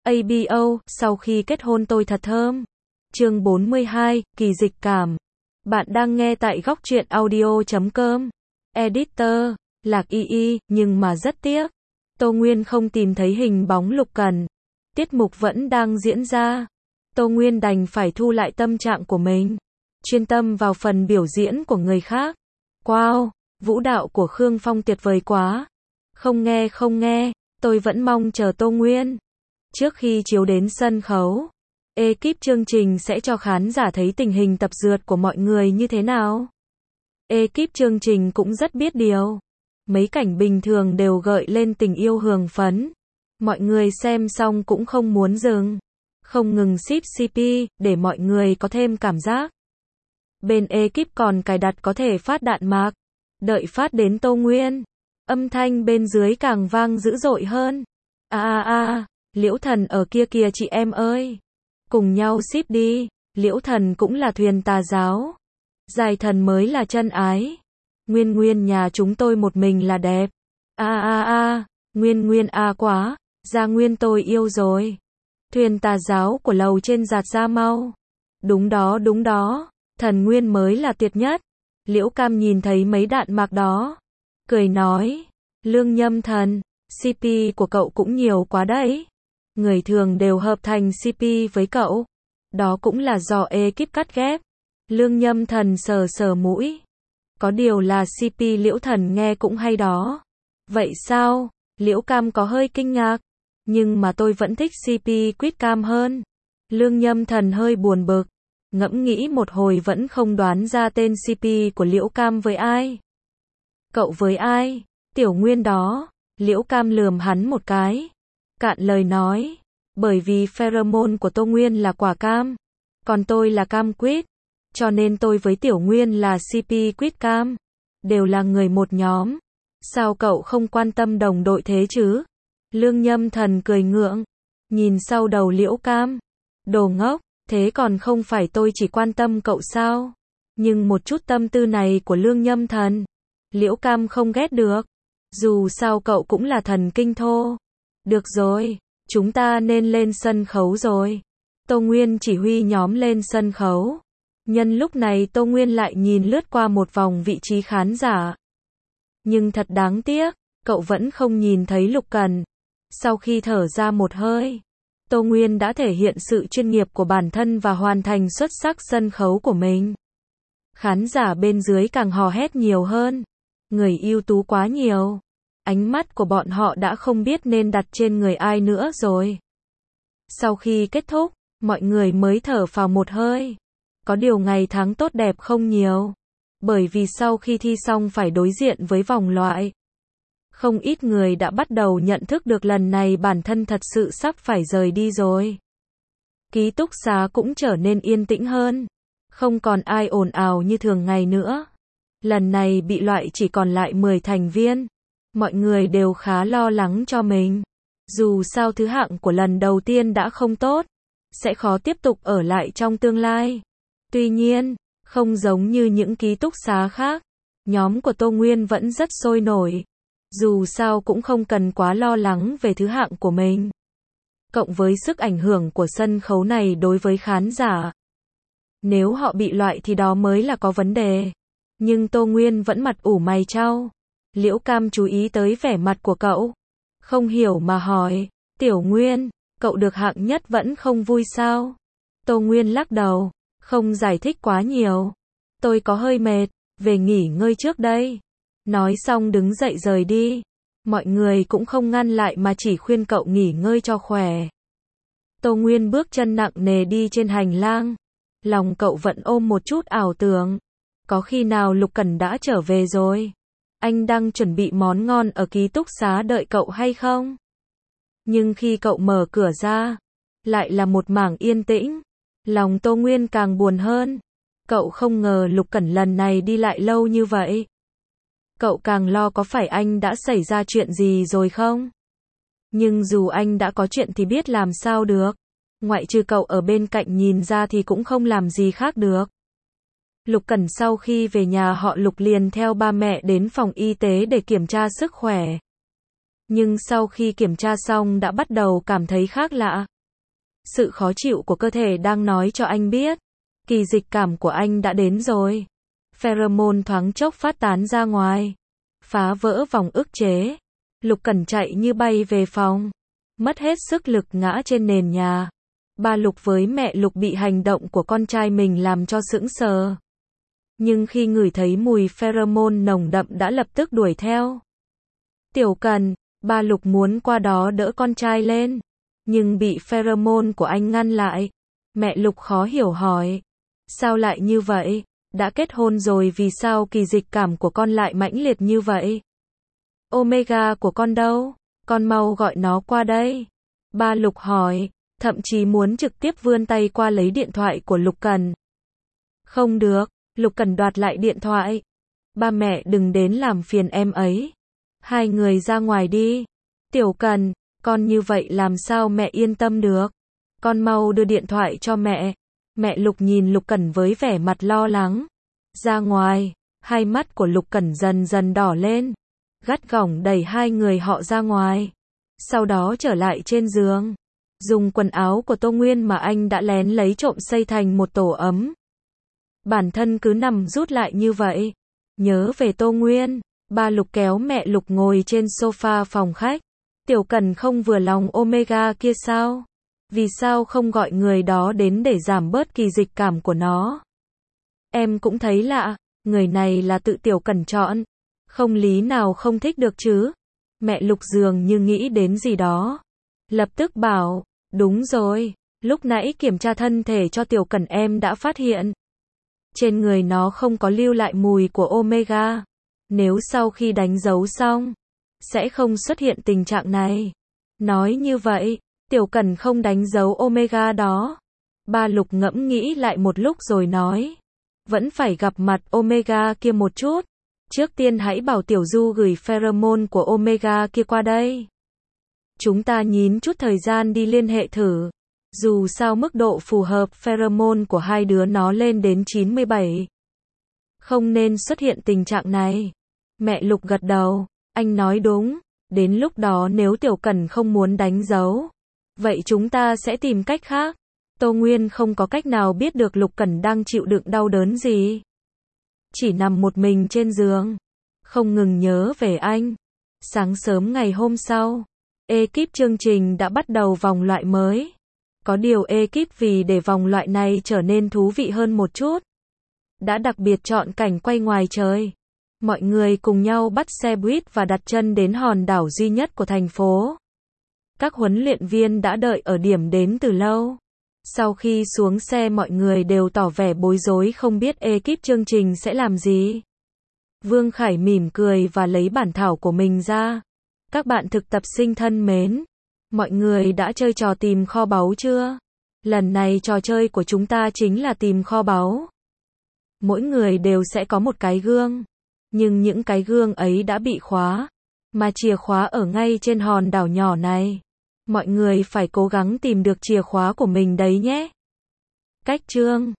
ABO, sau khi kết hôn tôi thật thơm. Chương 42, kỳ dịch cảm. Bạn đang nghe tại góc truyện audio.com. Editor, Lạc Y, nhưng mà rất tiếc. Tô Nguyên không tìm thấy hình bóng Lục Cẩn. Tiết mục vẫn đang diễn ra. Tô Nguyên đành phải thu lại tâm trạng của mình. Chuyên tâm vào phần biểu diễn của người khác. Wow, vũ đạo của Khương Phong tuyệt vời quá. Không nghe, tôi vẫn mong chờ Tô Nguyên. Trước khi chiếu đến sân khấu, ekip chương trình sẽ cho khán giả thấy tình hình tập dượt của mọi người như thế nào. Ekip chương trình cũng rất biết điều. Mấy cảnh bình thường đều gợi lên tình yêu hương phấn. Mọi người xem xong cũng không muốn dừng. Không ngừng ship CP, để mọi người có thêm cảm giác. Bên ekip còn cài đặt có thể phát đạn mạc. Đợi phát đến Tô Nguyên, âm thanh bên dưới càng vang dữ dội hơn. Liễu Thần ở kia kìa chị em ơi. Cùng nhau ship đi, Liễu Thần cũng là thuyền tà giáo. Dài Thần mới là chân ái. Nguyên nhà chúng tôi một mình là đẹp. Nguyên quá, Gia Nguyên tôi yêu rồi. Thuyền tà giáo của lầu trên giạt ra mau. Đúng đó, Thần Nguyên mới là tuyệt nhất. Liễu Cam nhìn thấy mấy đạn mạc đó, cười nói, Lương Nhâm Thần, CP của cậu cũng nhiều quá đấy. Người thường đều hợp thành CP với cậu. Đó cũng là do ekip cắt ghép. Lương Nhâm Thần sờ mũi. Có điều là CP Liễu Thần nghe cũng hay đó. Vậy sao? Liễu Cam có hơi kinh ngạc. Nhưng mà tôi vẫn thích CP Quýt Cam hơn. Lương Nhâm Thần hơi buồn bực. Ngẫm nghĩ một hồi vẫn không đoán ra tên CP của Liễu Cam với ai. Cậu với ai? Tiểu Nguyên đó. Liễu Cam lườm hắn một cái. Cạn lời nói. Bởi vì pheromone của Tô Nguyên là quả cam. Còn tôi là cam quýt. Cho nên tôi với Tiểu Nguyên là CP Quýt Cam. Đều là người một nhóm. Sao cậu không quan tâm đồng đội thế chứ? Lương Nhâm Thần cười ngượng. Nhìn sau đầu Liễu Cam. Đồ ngốc. Thế còn không phải tôi chỉ quan tâm cậu sao? Nhưng một chút tâm tư này của Lương Nhâm Thần, Liễu Cam không ghét được. Dù sao cậu cũng là thần kinh thô. Được rồi, chúng ta nên lên sân khấu rồi. Tô Nguyên chỉ huy nhóm lên sân khấu. Nhân lúc này Tô Nguyên lại nhìn lướt qua một vòng vị trí khán giả. Nhưng thật đáng tiếc, cậu vẫn không nhìn thấy Lục Cẩn. Sau khi thở ra một hơi, Tô Nguyên đã thể hiện sự chuyên nghiệp của bản thân và hoàn thành xuất sắc sân khấu của mình. Khán giả bên dưới càng hò hét nhiều hơn. Người ưu tú quá nhiều. Ánh mắt của bọn họ đã không biết nên đặt trên người ai nữa rồi. Sau khi kết thúc, mọi người mới thở phào một hơi. Có điều ngày tháng tốt đẹp không nhiều. Bởi vì sau khi thi xong phải đối diện với vòng loại. Không ít người đã bắt đầu nhận thức được lần này bản thân thật sự sắp phải rời đi rồi. Ký túc xá cũng trở nên yên tĩnh hơn. Không còn ai ồn ào như thường ngày nữa. Lần này bị loại chỉ còn lại 10 thành viên. Mọi người đều khá lo lắng cho mình. Dù sao thứ hạng của lần đầu tiên đã không tốt, sẽ khó tiếp tục ở lại trong tương lai. Tuy nhiên, không giống như những ký túc xá khác, nhóm của Tô Nguyên vẫn rất sôi nổi. Dù sao cũng không cần quá lo lắng về thứ hạng của mình. Cộng với sức ảnh hưởng của sân khấu này đối với khán giả. Nếu họ bị loại thì đó mới là có vấn đề. Nhưng Tô Nguyên vẫn mặt ủ mày chau. Liễu Cam chú ý tới vẻ mặt của cậu. Không hiểu mà hỏi, Tiểu Nguyên, cậu được hạng nhất vẫn không vui sao? Tô Nguyên lắc đầu, không giải thích quá nhiều. Tôi có hơi mệt, về nghỉ ngơi trước đây. Nói xong đứng dậy rời đi. Mọi người cũng không ngăn lại mà chỉ khuyên cậu nghỉ ngơi cho khỏe. Tô Nguyên bước chân nặng nề đi trên hành lang. Lòng cậu vẫn ôm một chút ảo tưởng. Có khi nào Lục Cẩn đã trở về rồi? Anh đang chuẩn bị món ngon ở ký túc xá đợi cậu hay không? Nhưng khi cậu mở cửa ra, lại là một mảng yên tĩnh. Lòng Tô Nguyên càng buồn hơn. Cậu không ngờ Lục Cẩn lần này đi lại lâu như vậy. Cậu càng lo có phải anh đã xảy ra chuyện gì rồi không? Nhưng dù anh đã có chuyện thì biết làm sao được. Ngoại trừ cậu ở bên cạnh nhìn ra thì cũng không làm gì khác được. Lục Cẩn sau khi về nhà họ Lục liền theo ba mẹ đến phòng y tế để kiểm tra sức khỏe. Nhưng sau khi kiểm tra xong đã bắt đầu cảm thấy khác lạ. Sự khó chịu của cơ thể đang nói cho anh biết, kỳ dịch cảm của anh đã đến rồi. Pheromone thoáng chốc phát tán ra ngoài, phá vỡ vòng ức chế. Lục Cẩn chạy như bay về phòng, mất hết sức lực ngã trên nền nhà. Ba Lục với mẹ Lục bị hành động của con trai mình làm cho sững sờ. Nhưng khi ngửi thấy mùi pheromone nồng đậm đã lập tức đuổi theo. Tiểu Cần, ba Lục muốn qua đó đỡ con trai lên, nhưng bị pheromone của anh ngăn lại. Mẹ Lục khó hiểu hỏi, sao lại như vậy? Đã kết hôn rồi vì sao kỳ dịch cảm của con lại mãnh liệt như vậy? Omega của con đâu? Con mau gọi nó qua đây. Ba Lục hỏi, thậm chí muốn trực tiếp vươn tay qua lấy điện thoại của Lục Cần. Không được, Lục Cần đoạt lại điện thoại. Ba mẹ đừng đến làm phiền em ấy. Hai người ra ngoài đi. Tiểu Cần, con như vậy làm sao mẹ yên tâm được? Con mau đưa điện thoại cho mẹ. Mẹ Lục nhìn Lục Cẩn với vẻ mặt lo lắng. Ra ngoài, hai mắt của Lục Cẩn dần dần đỏ lên. Gắt gỏng đẩy hai người họ ra ngoài. Sau đó trở lại trên giường. Dùng quần áo của Tô Nguyên mà anh đã lén lấy trộm xây thành một tổ ấm. Bản thân cứ nằm rút lại như vậy. Nhớ về Tô Nguyên, ba Lục kéo mẹ Lục ngồi trên sofa phòng khách. Tiểu Cần không vừa lòng Omega kia sao? Vì sao không gọi người đó đến để giảm bớt kỳ dịch cảm của nó? Em cũng thấy lạ, người này là tự Tiểu Cần chọn. Không lý nào không thích được chứ? Mẹ Lục dường như nghĩ đến gì đó. Lập tức bảo, đúng rồi, lúc nãy kiểm tra thân thể cho Tiểu Cần em đã phát hiện. Trên người nó không có lưu lại mùi của Omega. Nếu sau khi đánh dấu xong, sẽ không xuất hiện tình trạng này. Nói như vậy, Tiểu Cần không đánh dấu Omega đó. Ba Lục ngẫm nghĩ lại một lúc rồi nói, vẫn phải gặp mặt Omega kia một chút. Trước tiên hãy bảo Tiểu Du gửi pheromone của Omega kia qua đây. Chúng ta nhín chút thời gian đi liên hệ thử. Dù sao mức độ phù hợp pheromone của hai đứa nó lên đến 97. Không nên xuất hiện tình trạng này. Mẹ Lục gật đầu, anh nói đúng. Đến lúc đó nếu Tiểu Cần không muốn đánh dấu, vậy chúng ta sẽ tìm cách khác. Tô Nguyên không có cách nào biết được Lục Cẩn đang chịu đựng đau đớn gì. Chỉ nằm một mình trên giường, không ngừng nhớ về anh. Sáng sớm ngày hôm sau, ekip chương trình đã bắt đầu vòng loại mới. Có điều ekip vì để vòng loại này trở nên thú vị hơn một chút, đã đặc biệt chọn cảnh quay ngoài trời. Mọi người cùng nhau bắt xe buýt và đặt chân đến hòn đảo duy nhất của thành phố. Các huấn luyện viên đã đợi ở điểm đến từ lâu. Sau khi xuống xe mọi người đều tỏ vẻ bối rối không biết ekip chương trình sẽ làm gì. Vương Khải mỉm cười và lấy bản thảo của mình ra. Các bạn thực tập sinh thân mến, mọi người đã chơi trò tìm kho báu chưa? Lần này trò chơi của chúng ta chính là tìm kho báu. Mỗi người đều sẽ có một cái gương. Nhưng những cái gương ấy đã bị khóa. Mà chìa khóa ở ngay trên hòn đảo nhỏ này. Mọi người phải cố gắng tìm được chìa khóa của mình đấy nhé. Cách chương